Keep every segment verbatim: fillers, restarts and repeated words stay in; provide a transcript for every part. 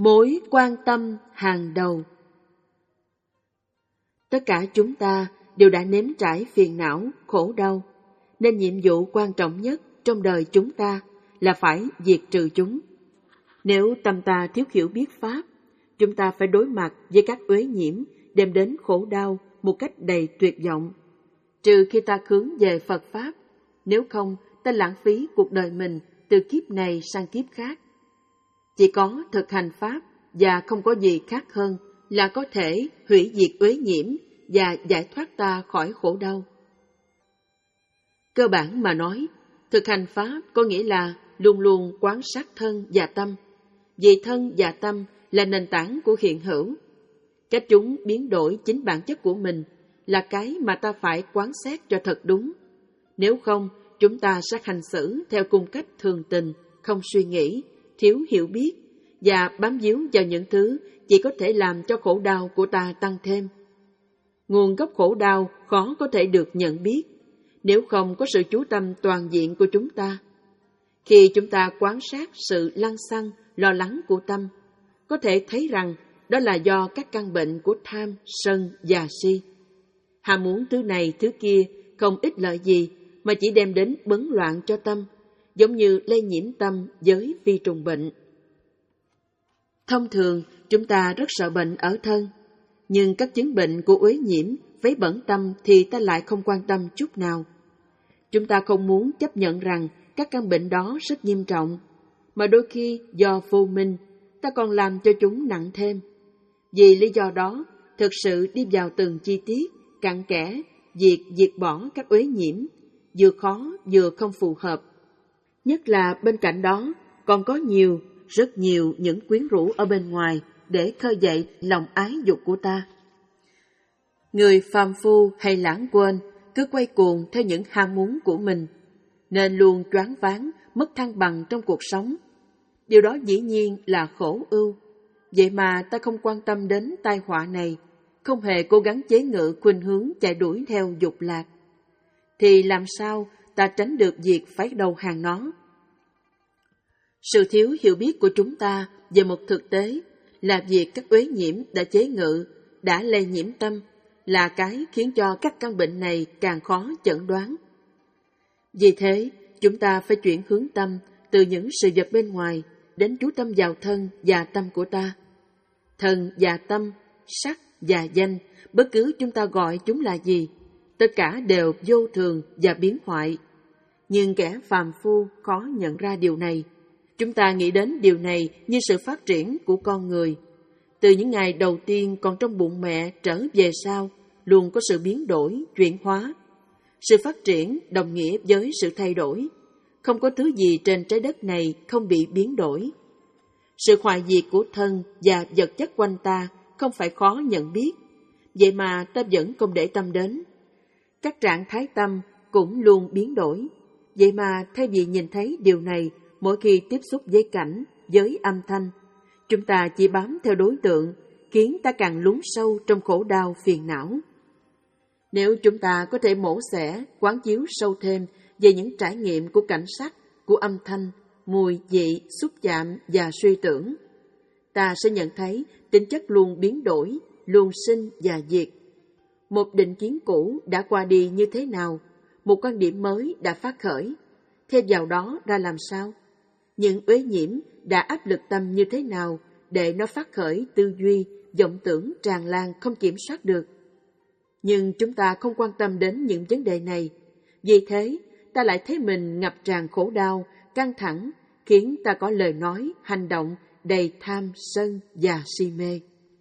Mối quan tâm hàng đầu. Tất cả chúng ta đều đã nếm trải phiền não, khổ đau, nên nhiệm vụ quan trọng nhất trong đời chúng ta là phải diệt trừ chúng. Nếu tâm ta thiếu hiểu biết Pháp, chúng ta phải đối mặt với các uế nhiễm đem đến khổ đau một cách đầy tuyệt vọng. Trừ khi ta hướng về Phật Pháp, nếu không ta lãng phí cuộc đời mình từ kiếp này sang kiếp khác. Chỉ có thực hành Pháp và không có gì khác hơn là có thể hủy diệt uế nhiễm và giải thoát ta khỏi khổ đau. Cơ bản mà nói, thực hành Pháp có nghĩa là luôn luôn quán sát thân và tâm, vì thân và tâm là nền tảng của hiện hữu. Cách chúng biến đổi chính bản chất của mình là cái mà ta phải quán xét cho thật đúng. Nếu không, chúng ta sẽ hành xử theo cung cách thường tình, không suy nghĩ, thiếu hiểu biết và bám víu vào những thứ chỉ có thể làm cho khổ đau của ta tăng thêm. Nguồn gốc khổ đau khó có thể được nhận biết nếu không có sự chú tâm toàn diện của chúng ta. Khi chúng ta quan sát sự lăng xăng, lo lắng của tâm, có thể thấy rằng đó là do các căn bệnh của tham, sân và si. Ham muốn thứ này thứ kia không ích lợi gì mà chỉ đem đến bấn loạn cho tâm, giống như lây nhiễm tâm với vi trùng bệnh. Thông thường, chúng ta rất sợ bệnh ở thân, nhưng các chứng bệnh của uế nhiễm, vấy bẩn tâm thì ta lại không quan tâm chút nào. Chúng ta không muốn chấp nhận rằng các căn bệnh đó rất nghiêm trọng, mà đôi khi do vô minh, ta còn làm cho chúng nặng thêm. Vì lý do đó, thực sự đi vào từng chi tiết, cặn kẽ, diệt diệt bỏ các uế nhiễm, vừa khó vừa không phù hợp. Nhất là bên cạnh đó, còn có nhiều, rất nhiều những quyến rũ ở bên ngoài để khơi dậy lòng ái dục của ta. Người phàm phu hay lãng quên, cứ quay cuồng theo những ham muốn của mình, nên luôn choáng váng, mất thăng bằng trong cuộc sống. Điều đó dĩ nhiên là khổ ưu. Vậy mà ta không quan tâm đến tai họa này, không hề cố gắng chế ngự khuynh hướng chạy đuổi theo dục lạc, thì làm sao ta tránh được việc phải đầu hàng nó? Sự thiếu hiểu biết của chúng ta về một thực tế là việc các uế nhiễm đã chế ngự, đã lây nhiễm tâm, là cái khiến cho các căn bệnh này càng khó chẩn đoán. Vì thế, chúng ta phải chuyển hướng tâm từ những sự vật bên ngoài đến chú tâm vào thân và tâm của ta. Thân và tâm, sắc và danh, bất cứ chúng ta gọi chúng là gì, tất cả đều vô thường và biến hoại. Nhưng kẻ phàm phu khó nhận ra điều này. Chúng ta nghĩ đến điều này như sự phát triển của con người. Từ những ngày đầu tiên còn trong bụng mẹ trở về sau, luôn có sự biến đổi, chuyển hóa. Sự phát triển đồng nghĩa với sự thay đổi. Không có thứ gì trên trái đất này không bị biến đổi. Sự hoại diệt của thân và vật chất quanh ta không phải khó nhận biết, vậy mà ta vẫn không để tâm đến. Các trạng thái tâm cũng luôn biến đổi, vậy mà thay vì nhìn thấy điều này mỗi khi tiếp xúc với cảnh, với âm thanh, chúng ta chỉ bám theo đối tượng, khiến ta càng lún sâu trong khổ đau phiền não. Nếu chúng ta có thể mổ xẻ, quán chiếu sâu thêm về những trải nghiệm của cảnh sắc, của âm thanh, mùi, vị, xúc chạm và suy tưởng, ta sẽ nhận thấy tính chất luôn biến đổi, luôn sinh và diệt. Một định kiến cũ đã qua đi như thế nào, một quan điểm mới đã phát khởi, thêm vào đó ra làm sao? Những uế nhiễm đã áp lực tâm như thế nào để nó phát khởi tư duy, vọng tưởng tràn lan không kiểm soát được? Nhưng chúng ta không quan tâm đến những vấn đề này, vì thế ta lại thấy mình ngập tràn khổ đau, căng thẳng, khiến ta có lời nói, hành động đầy tham, sân và si mê.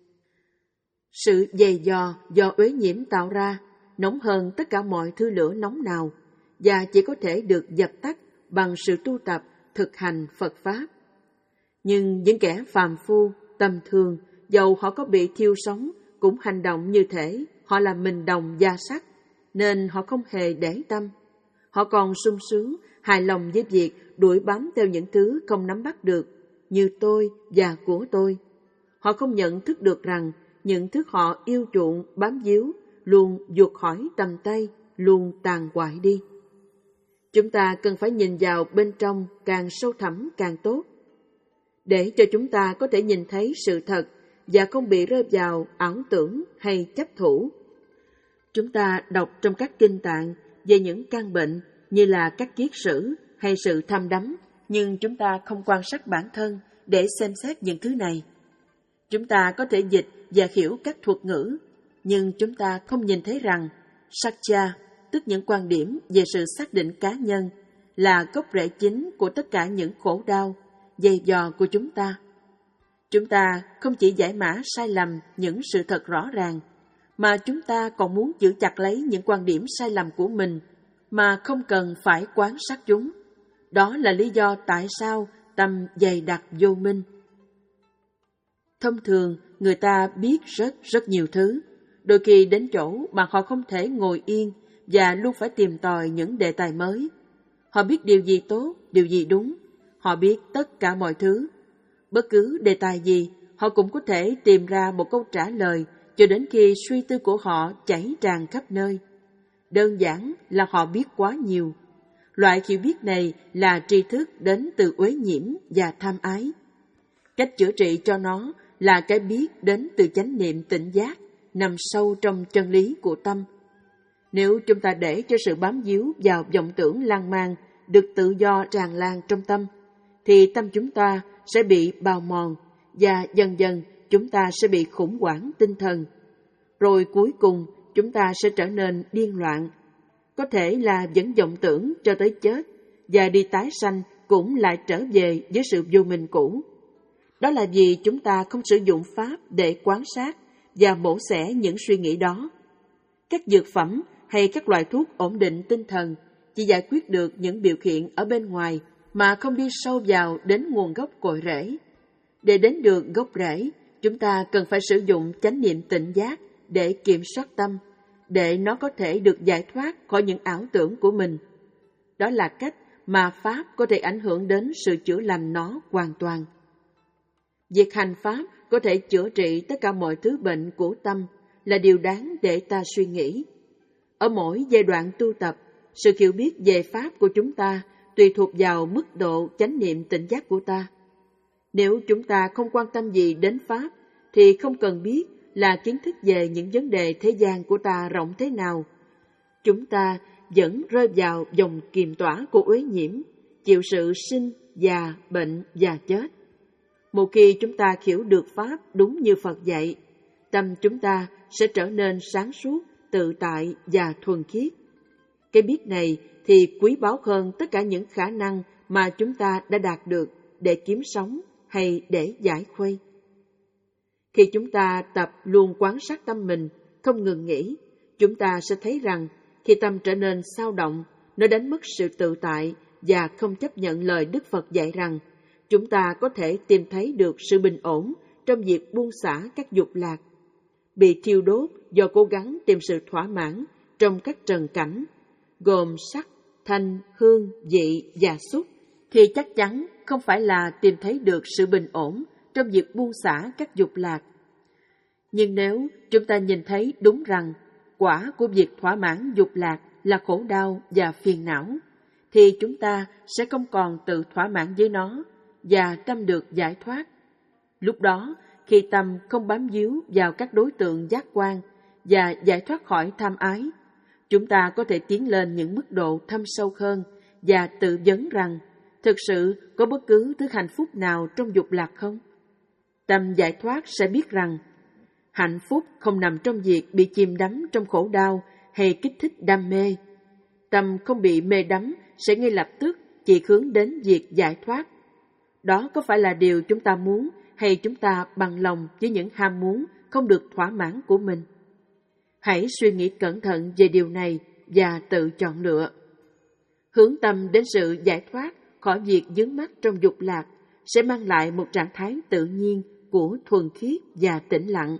Sự dày dò do uế nhiễm tạo ra nóng hơn tất cả mọi thứ lửa nóng nào và chỉ có thể được dập tắt bằng sự tu tập, thực hành Phật Pháp. Nhưng những kẻ phàm phu, tầm thường, dầu họ có bị thiêu sống, cũng hành động như thể họ là mình đồng da sắt, nên họ không hề để tâm. Họ còn sung sướng, hài lòng với việc đuổi bám theo những thứ không nắm bắt được, như tôi và của tôi. Họ không nhận thức được rằng những thứ họ yêu chuộng, bám víu, luôn vụt khỏi tầm tay, luôn tàn hoại đi. Chúng ta cần phải nhìn vào bên trong càng sâu thẳm càng tốt. để cho chúng ta có thể nhìn thấy sự thật và không bị rơi vào ảo tưởng hay chấp thủ. Chúng ta đọc trong các kinh tạng về những căn bệnh như là các kiết sử hay sự tham đắm, nhưng chúng ta không quan sát bản thân để xem xét những thứ này. Chúng ta có thể dịch và hiểu các thuật ngữ, nhưng chúng ta không nhìn thấy rằng Satya, tức những quan điểm về sự xác định cá nhân, là gốc rễ chính của tất cả những khổ đau, dày dò của chúng ta. Chúng ta không chỉ giải mã sai lầm những sự thật rõ ràng, mà chúng ta còn muốn giữ chặt lấy những quan điểm sai lầm của mình mà không cần phải quan sát chúng. Đó là lý do tại sao tâm dày đặc vô minh. Thông thường, người ta biết rất rất nhiều thứ, đôi khi đến chỗ mà họ không thể ngồi yên và luôn phải tìm tòi những đề tài mới. Họ biết điều gì tốt, điều gì đúng, họ biết tất cả mọi thứ. Bất cứ đề tài gì, họ cũng có thể tìm ra một câu trả lời cho đến khi suy tư của họ chảy tràn khắp nơi. Đơn giản là họ biết quá nhiều. Loại hiểu biết này là tri thức đến từ uế nhiễm và tham ái. Cách chữa trị cho nó là cái biết đến từ chánh niệm tỉnh giác, nằm sâu trong chân lý của tâm. Nếu chúng ta để cho sự bám víu vào vọng tưởng lan man được tự do tràn lan trong tâm, thì tâm chúng ta sẽ bị bào mòn và dần dần chúng ta sẽ bị khủng hoảng tinh thần. Rồi cuối cùng chúng ta sẽ trở nên điên loạn. Có thể là vẫn vọng tưởng cho tới chết và đi tái sanh cũng lại trở về với sự vô minh cũ. Đó là vì chúng ta không sử dụng pháp để quan sát và mổ xẻ những suy nghĩ đó. Các dược phẩm hay các loại thuốc ổn định tinh thần chỉ giải quyết được những biểu hiện ở bên ngoài mà không đi sâu vào đến nguồn gốc cội rễ. Để đến được gốc rễ, chúng ta cần phải sử dụng chánh niệm tỉnh giác để kiểm soát tâm, để nó có thể được giải thoát khỏi những ảo tưởng của mình. Đó là cách mà pháp có thể ảnh hưởng đến sự chữa lành nó hoàn toàn. Việc hành pháp có thể chữa trị tất cả mọi thứ bệnh của tâm là điều đáng để ta suy nghĩ. Ở mỗi giai đoạn tu tập, sự hiểu biết về pháp của chúng ta tùy thuộc vào mức độ chánh niệm tỉnh giác của ta. Nếu chúng ta không quan tâm gì đến pháp, thì không cần biết là kiến thức về những vấn đề thế gian của ta rộng thế nào. Chúng ta vẫn rơi vào vòng kiềm tỏa của uế nhiễm, chịu sự sinh, già, bệnh và chết. Một khi chúng ta hiểu được pháp đúng như Phật dạy, tâm chúng ta sẽ trở nên sáng suốt, tự tại và thuần khiết. Cái biết này thì quý báu hơn tất cả những khả năng mà chúng ta đã đạt được để kiếm sống hay để giải khuây. Khi chúng ta tập luôn quan sát tâm mình, không ngừng nghỉ, chúng ta sẽ thấy rằng khi tâm trở nên xao động, nó đánh mất sự tự tại và không chấp nhận lời Đức Phật dạy rằng chúng ta có thể tìm thấy được sự bình ổn trong việc buông xả các dục lạc. Bị thiêu đốt do cố gắng tìm sự thỏa mãn trong các trần cảnh, gồm sắc, thanh, hương, vị và xúc, thì chắc chắn không phải là tìm thấy được sự bình ổn trong việc buông xả các dục lạc. Nhưng nếu chúng ta nhìn thấy đúng rằng quả của việc thỏa mãn dục lạc là khổ đau và phiền não, thì chúng ta sẽ không còn tự thỏa mãn với nó và tâm được giải thoát. Lúc đó, khi tâm không bám víu vào các đối tượng giác quan và giải thoát khỏi tham ái, chúng ta có thể tiến lên những mức độ thâm sâu hơn và tự vấn rằng thực sự có bất cứ thứ hạnh phúc nào trong dục lạc không? Tâm giải thoát sẽ biết rằng hạnh phúc không nằm trong việc bị chìm đắm trong khổ đau hay kích thích đam mê. Tâm không bị mê đắm sẽ ngay lập tức chỉ hướng đến việc giải thoát. Đó có phải là điều chúng ta muốn hay chúng ta bằng lòng với những ham muốn không được thỏa mãn của mình? Hãy suy nghĩ cẩn thận về điều này và tự chọn lựa. Hướng tâm đến sự giải thoát khỏi việc vướng mắc trong dục lạc sẽ mang lại một trạng thái tự nhiên của thuần khiết và tĩnh lặng.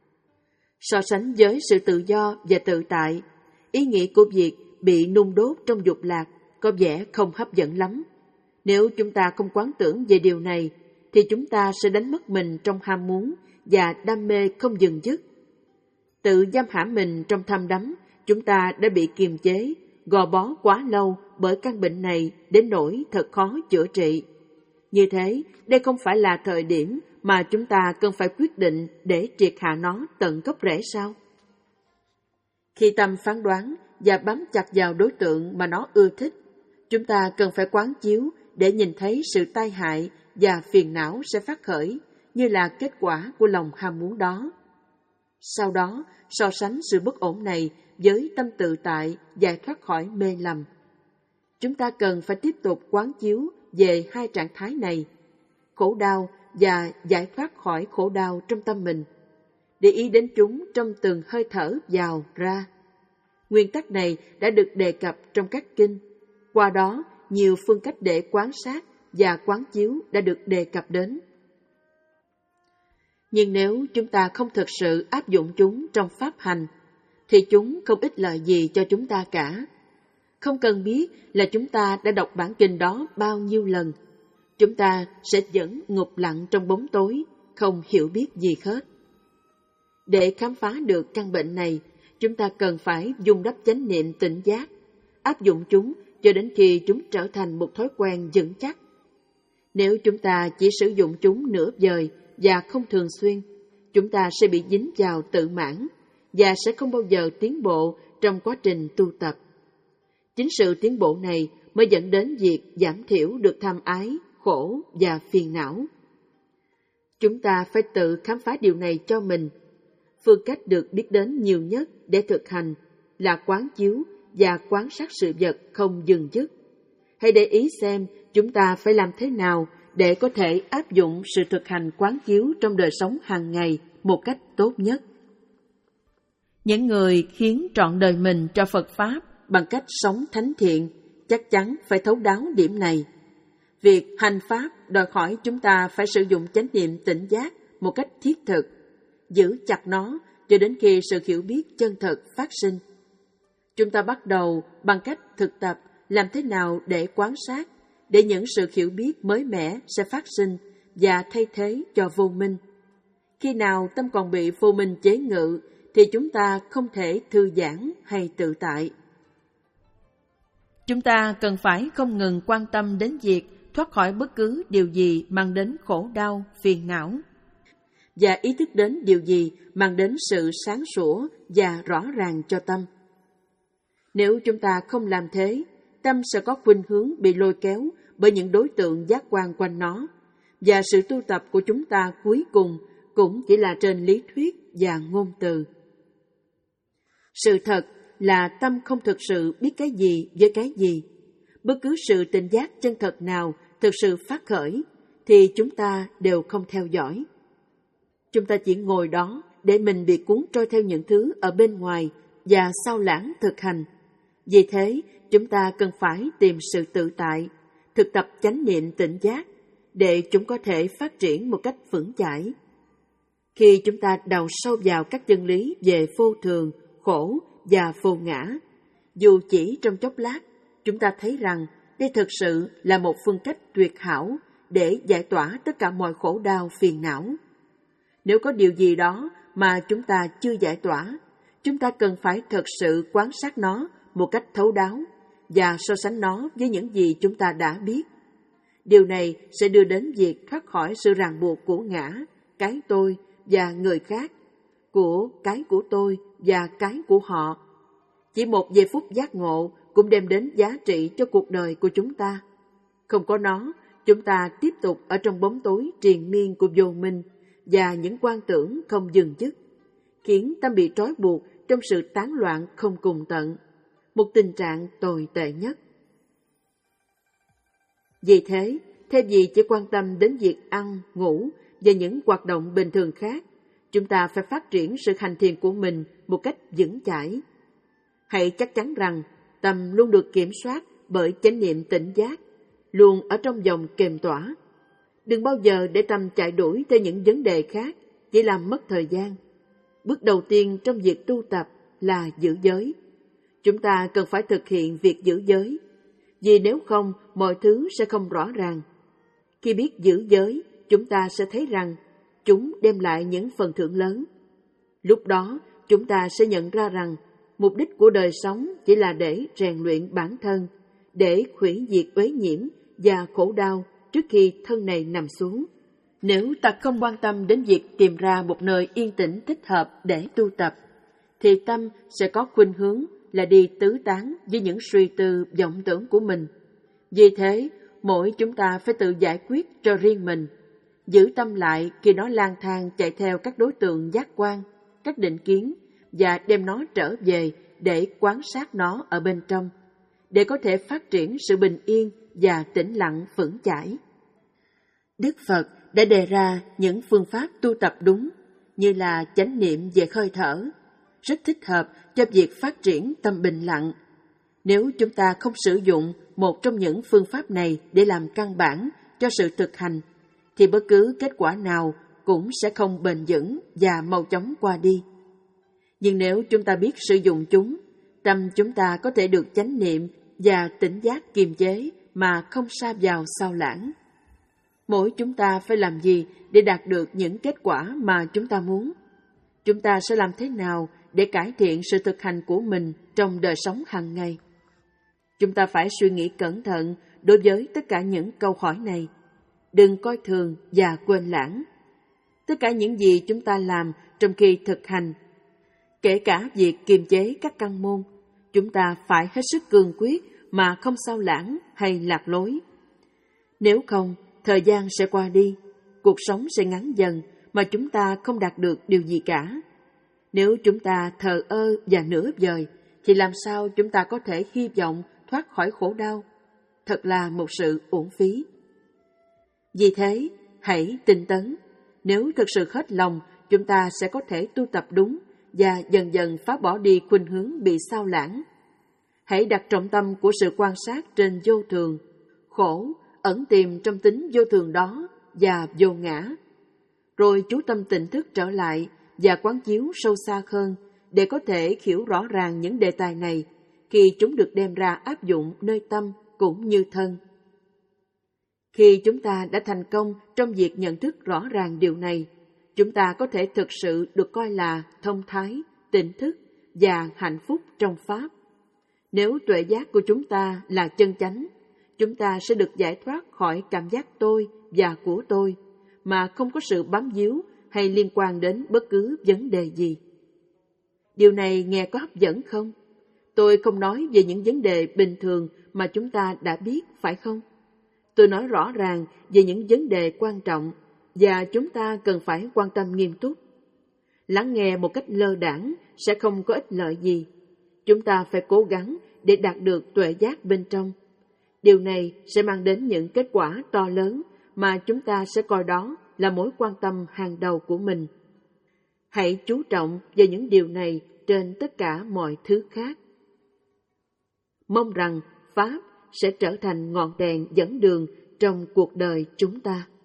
So sánh với sự tự do và tự tại, ý nghĩ của việc bị nung đốt trong dục lạc có vẻ không hấp dẫn lắm. Nếu chúng ta không quán tưởng về điều này, thì chúng ta sẽ đánh mất mình trong ham muốn và đam mê không dừng dứt. Tự giam hãm mình trong tham đắm, chúng ta đã bị kiềm chế, gò bó quá lâu bởi căn bệnh này đến nỗi thật khó chữa trị. Như thế, đây không phải là thời điểm mà chúng ta cần phải quyết định để triệt hạ nó tận gốc rễ sao? Khi tâm phán đoán và bám chặt vào đối tượng mà nó ưa thích, chúng ta cần phải quán chiếu để nhìn thấy sự tai hại và phiền não sẽ phát khởi như là kết quả của lòng ham muốn đó. Sau đó, so sánh sự bất ổn này với tâm tự tại giải thoát khỏi mê lầm. Chúng ta cần phải tiếp tục quán chiếu về hai trạng thái này, khổ đau và giải thoát khỏi khổ đau trong tâm mình, để ý đến chúng trong từng hơi thở vào ra. Nguyên tắc này đã được đề cập trong các kinh. Qua đó, nhiều phương cách để quan sát và quán chiếu đã được đề cập đến. Nhưng nếu chúng ta không thực sự áp dụng chúng trong pháp hành, thì chúng không ích lợi gì cho chúng ta cả. Không cần biết là chúng ta đã đọc bản kinh đó bao nhiêu lần, chúng ta sẽ vẫn ngục lặng trong bóng tối, không hiểu biết gì hết. Để khám phá được căn bệnh này, chúng ta cần phải dung đắp chánh niệm tỉnh giác, áp dụng chúng cho đến khi chúng trở thành một thói quen vững chắc. Nếu chúng ta chỉ sử dụng chúng nửa vời và không thường xuyên, chúng ta sẽ bị dính vào tự mãn và sẽ không bao giờ tiến bộ trong quá trình tu tập. Chính sự tiến bộ này mới dẫn đến việc giảm thiểu được tham ái, khổ và phiền não. Chúng ta phải tự khám phá điều này cho mình. Phương cách được biết đến nhiều nhất để thực hành là quán chiếu và quan sát sự vật không dừng dứt. Hãy để ý xem chúng ta phải làm thế nào để có thể áp dụng sự thực hành quán chiếu trong đời sống hàng ngày một cách tốt nhất. Những người khiến trọn đời mình cho Phật Pháp bằng cách sống thánh thiện chắc chắn phải thấu đáo điểm này. Việc hành Pháp đòi hỏi chúng ta phải sử dụng chánh niệm tỉnh giác một cách thiết thực, giữ chặt nó cho đến khi sự hiểu biết chân thật phát sinh. Chúng ta bắt đầu bằng cách thực tập làm thế nào để quan sát, để những sự hiểu biết mới mẻ sẽ phát sinh và thay thế cho vô minh. Khi nào tâm còn bị vô minh chế ngự, thì chúng ta không thể thư giãn hay tự tại. Chúng ta cần phải không ngừng quan tâm đến việc thoát khỏi bất cứ điều gì mang đến khổ đau, phiền não, và ý thức đến điều gì mang đến sự sáng sủa và rõ ràng cho tâm. Nếu chúng ta không làm thế, tâm sẽ có khuynh hướng bị lôi kéo bởi những đối tượng giác quan quanh nó, và sự tu tập của chúng ta cuối cùng cũng chỉ là trên lý thuyết và ngôn từ. Sự thật là tâm không thực sự biết cái gì với cái gì. Bất cứ sự tỉnh giác chân thật nào thực sự phát khởi, thì chúng ta đều không theo dõi. Chúng ta chỉ ngồi đó để mình bị cuốn trôi theo những thứ ở bên ngoài và sao lãng thực hành. Vì thế, chúng ta cần phải tìm sự tự tại, thực tập chánh niệm tỉnh giác, để chúng có thể phát triển một cách vững chãi. Khi chúng ta đào sâu vào các chân lý về vô thường, khổ và vô ngã, dù chỉ trong chốc lát, chúng ta thấy rằng đây thực sự là một phương cách tuyệt hảo để giải tỏa tất cả mọi khổ đau phiền não. Nếu có điều gì đó mà chúng ta chưa giải tỏa, chúng ta cần phải thực sự quan sát nó một cách thấu đáo và so sánh nó với những gì chúng ta đã biết. Điều này sẽ đưa đến việc thoát khỏi sự ràng buộc của ngã, cái tôi và người khác, của cái của tôi và cái của họ. Chỉ một giây phút giác ngộ cũng đem đến giá trị cho cuộc đời của chúng ta. Không có nó, chúng ta tiếp tục ở trong bóng tối triền miên của vô minh và những quan tưởng không dừng dứt, khiến tâm bị trói buộc trong sự tán loạn không cùng tận, một tình trạng tồi tệ nhất. Vì thế, thay vì chỉ quan tâm đến việc ăn, ngủ và những hoạt động bình thường khác, chúng ta phải phát triển sự hành thiền của mình một cách vững chãi. Hãy chắc chắn rằng tâm luôn được kiểm soát bởi chánh niệm tỉnh giác, luôn ở trong vòng kềm tỏa. Đừng bao giờ để tâm chạy đuổi theo những vấn đề khác, chỉ làm mất thời gian. Bước đầu tiên trong việc tu tập là giữ giới. Chúng ta cần phải thực hiện việc giữ giới, vì nếu không, mọi thứ sẽ không rõ ràng. Khi biết giữ giới, chúng ta sẽ thấy rằng chúng đem lại những phần thưởng lớn. Lúc đó, chúng ta sẽ nhận ra rằng mục đích của đời sống chỉ là để rèn luyện bản thân, để hủy diệt uế nhiễm và khổ đau trước khi thân này nằm xuống. Nếu ta không quan tâm đến việc tìm ra một nơi yên tĩnh thích hợp để tu tập, thì tâm sẽ có khuynh hướng là đi tứ tán với những suy tư vọng tưởng của mình. Vì thế, mỗi chúng ta phải tự giải quyết cho riêng mình, giữ tâm lại khi nó lang thang chạy theo các đối tượng giác quan, các định kiến, và đem nó trở về để quan sát nó ở bên trong, để có thể phát triển sự bình yên và tĩnh lặng vững chãi. Đức Phật đã đề ra những phương pháp tu tập đúng, như là chánh niệm về hơi thở, rất thích hợp cho việc phát triển tâm bình lặng. Nếu chúng ta không sử dụng một trong những phương pháp này để làm căn bản cho sự thực hành, thì bất cứ kết quả nào cũng sẽ không bền vững và mau chóng qua đi. Nhưng nếu chúng ta biết sử dụng chúng, tâm chúng ta có thể được chánh niệm và tỉnh giác kiềm chế mà không sa vào sao lãng. Mỗi chúng ta phải làm gì để đạt được những kết quả mà chúng ta muốn? Chúng ta sẽ làm thế nào để cải thiện sự thực hành của mình trong đời sống hàng ngày? Chúng ta phải suy nghĩ cẩn thận đối với tất cả những câu hỏi này. Đừng coi thường và quên lãng. Tất cả những gì chúng ta làm trong khi thực hành, kể cả việc kiềm chế các căn môn, chúng ta phải hết sức cương quyết mà không sao lãng hay lạc lối. Nếu không, thời gian sẽ qua đi, cuộc sống sẽ ngắn dần mà chúng ta không đạt được điều gì cả. Nếu chúng ta thờ ơ và nửa vời, thì làm sao chúng ta có thể hy vọng thoát khỏi khổ đau? Thật là một sự uổng phí. Vì thế, hãy tinh tấn. Nếu thực sự hết lòng, chúng ta sẽ có thể tu tập đúng và dần dần phá bỏ đi khuynh hướng bị sao lãng. Hãy đặt trọng tâm của sự quan sát trên vô thường, khổ, ẩn tìm trong tính vô thường đó và vô ngã. Rồi chú tâm tỉnh thức trở lại và quán chiếu sâu xa hơn để có thể hiểu rõ ràng những đề tài này khi chúng được đem ra áp dụng nơi tâm cũng như thân. Khi chúng ta đã thành công trong việc nhận thức rõ ràng điều này, chúng ta có thể thực sự được coi là thông thái, tỉnh thức và hạnh phúc trong Pháp. Nếu tuệ giác của chúng ta là chân chánh, chúng ta sẽ được giải thoát khỏi cảm giác tôi và của tôi, mà không có sự bám víu hay liên quan đến bất cứ vấn đề gì. Điều này nghe có hấp dẫn không? Tôi không nói về những vấn đề bình thường mà chúng ta đã biết, phải không? Tôi nói rõ ràng về những vấn đề quan trọng và chúng ta cần phải quan tâm nghiêm túc. Lắng nghe một cách lơ đãng sẽ không có ích lợi gì. Chúng ta phải cố gắng để đạt được tuệ giác bên trong. Điều này sẽ mang đến những kết quả to lớn mà chúng ta sẽ coi đó là mối quan tâm hàng đầu của mình. Hãy chú trọng vào những điều này trên tất cả mọi thứ khác. Mong rằng Pháp sẽ trở thành ngọn đèn dẫn đường trong cuộc đời chúng ta.